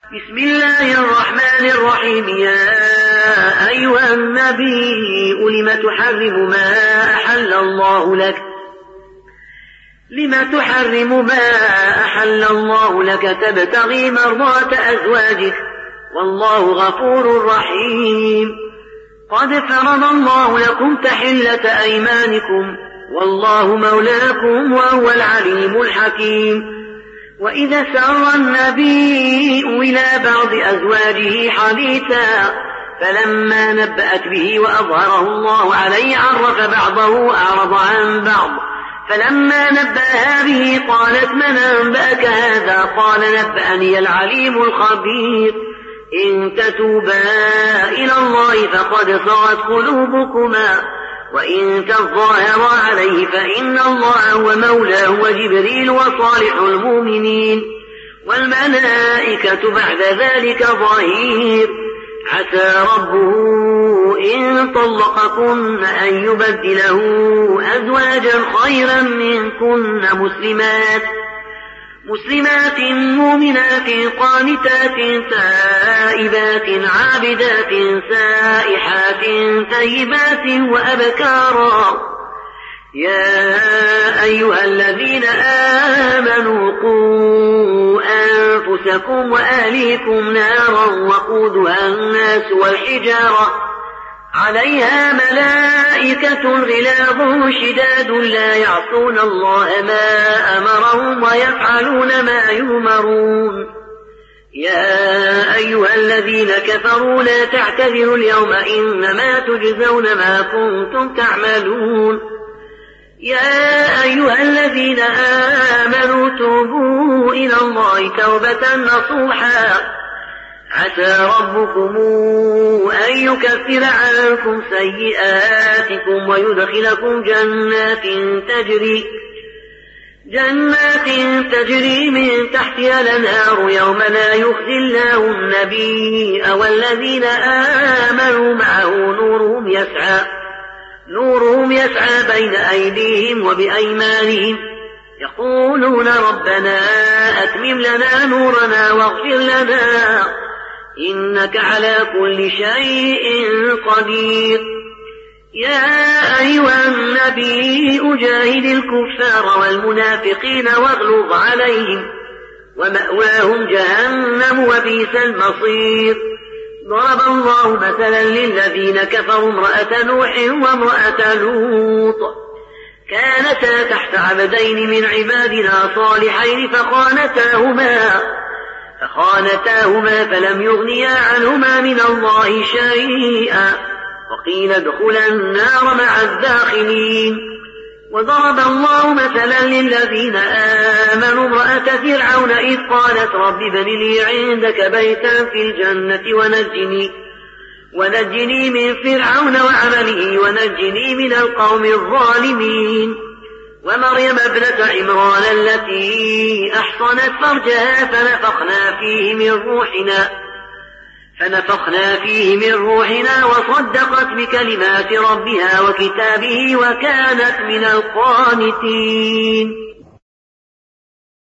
بسم الله الرحمن الرحيم. يا أيها النبي لم تحرم ما أحل الله لك تبتغي مرضات أزواجك والله غفور رحيم. قد فرض الله لكم تحلة أيمانكم والله مولاكم وهو العليم الحكيم. وإذا سر النبي إلى بعض أزواجه حديثا فلما نبأت به وأظهره الله عليه عرف بعضه وأعرض عن بعض. فلما نبأها به قالت من أنبأك هذا؟ قال نبأني العليم الخبير. إن تتوبا إلى الله فقد صغت قلوبكما وإن تظاهرا عليه فإن الله هو مولاه وجبريل وصالح المؤمنين والملائكة بعد ذلك ظهير. عسى ربه إن طلقكن أن يبدله أزواجا خيرا منكن مسلمات مؤمنات قانتات تائبات عابدات سائحات طيبات وأبكارا. يا أيها الذين آمنوا قوا أنفسكم وأهليكم نارا وقودها الناس والحجارة عليها ملائكة غلاظ شداد لا يعصون الله ما أمرهم ويفعلون ما يؤمرون. يا أيها الذين كفروا لا تعتذروا اليوم إنما تجزون ما كنتم تعملون. يا أيها الذين آمنوا توبوا إلى الله توبة نصوحا عسى ربكم أن يكفر عنكم سيئاتكم ويدخلكم جنات تجري من تحتها الأنهار يوم لا يخزي الله النبي والذين آمنوا معه نورهم يسعى بين أيديهم وبأيمانهم يقولون ربنا أتمم لنا نورنا واغفر لنا إنك على كل شيء قدير. يا أيها النبي أجاهد الكفار والمنافقين واغلظ عليهم ومأواهم جهنم وبئس المصير. ضرب الله مثلا للذين كفروا امرأة نوح وامرأة لوط كانتا تحت عبدين من عبادنا صالحين فخانتاهما فلم يغنيا عنهما من الله شيئا وقيل ادخلا النار مع الداخلين. وضرب الله مثلا للذين آمنوا امرأة فرعون إذ قالت رب ابن لي عندك بيتا في الجنة ونجني من فرعون وعمله ونجني من القوم الظالمين. ومريم ابنة عمران التي أحصنت فرجها فنفخنا فيه من روحنا وصدقت بكلمات ربها وكتابه وكانت من القانتين.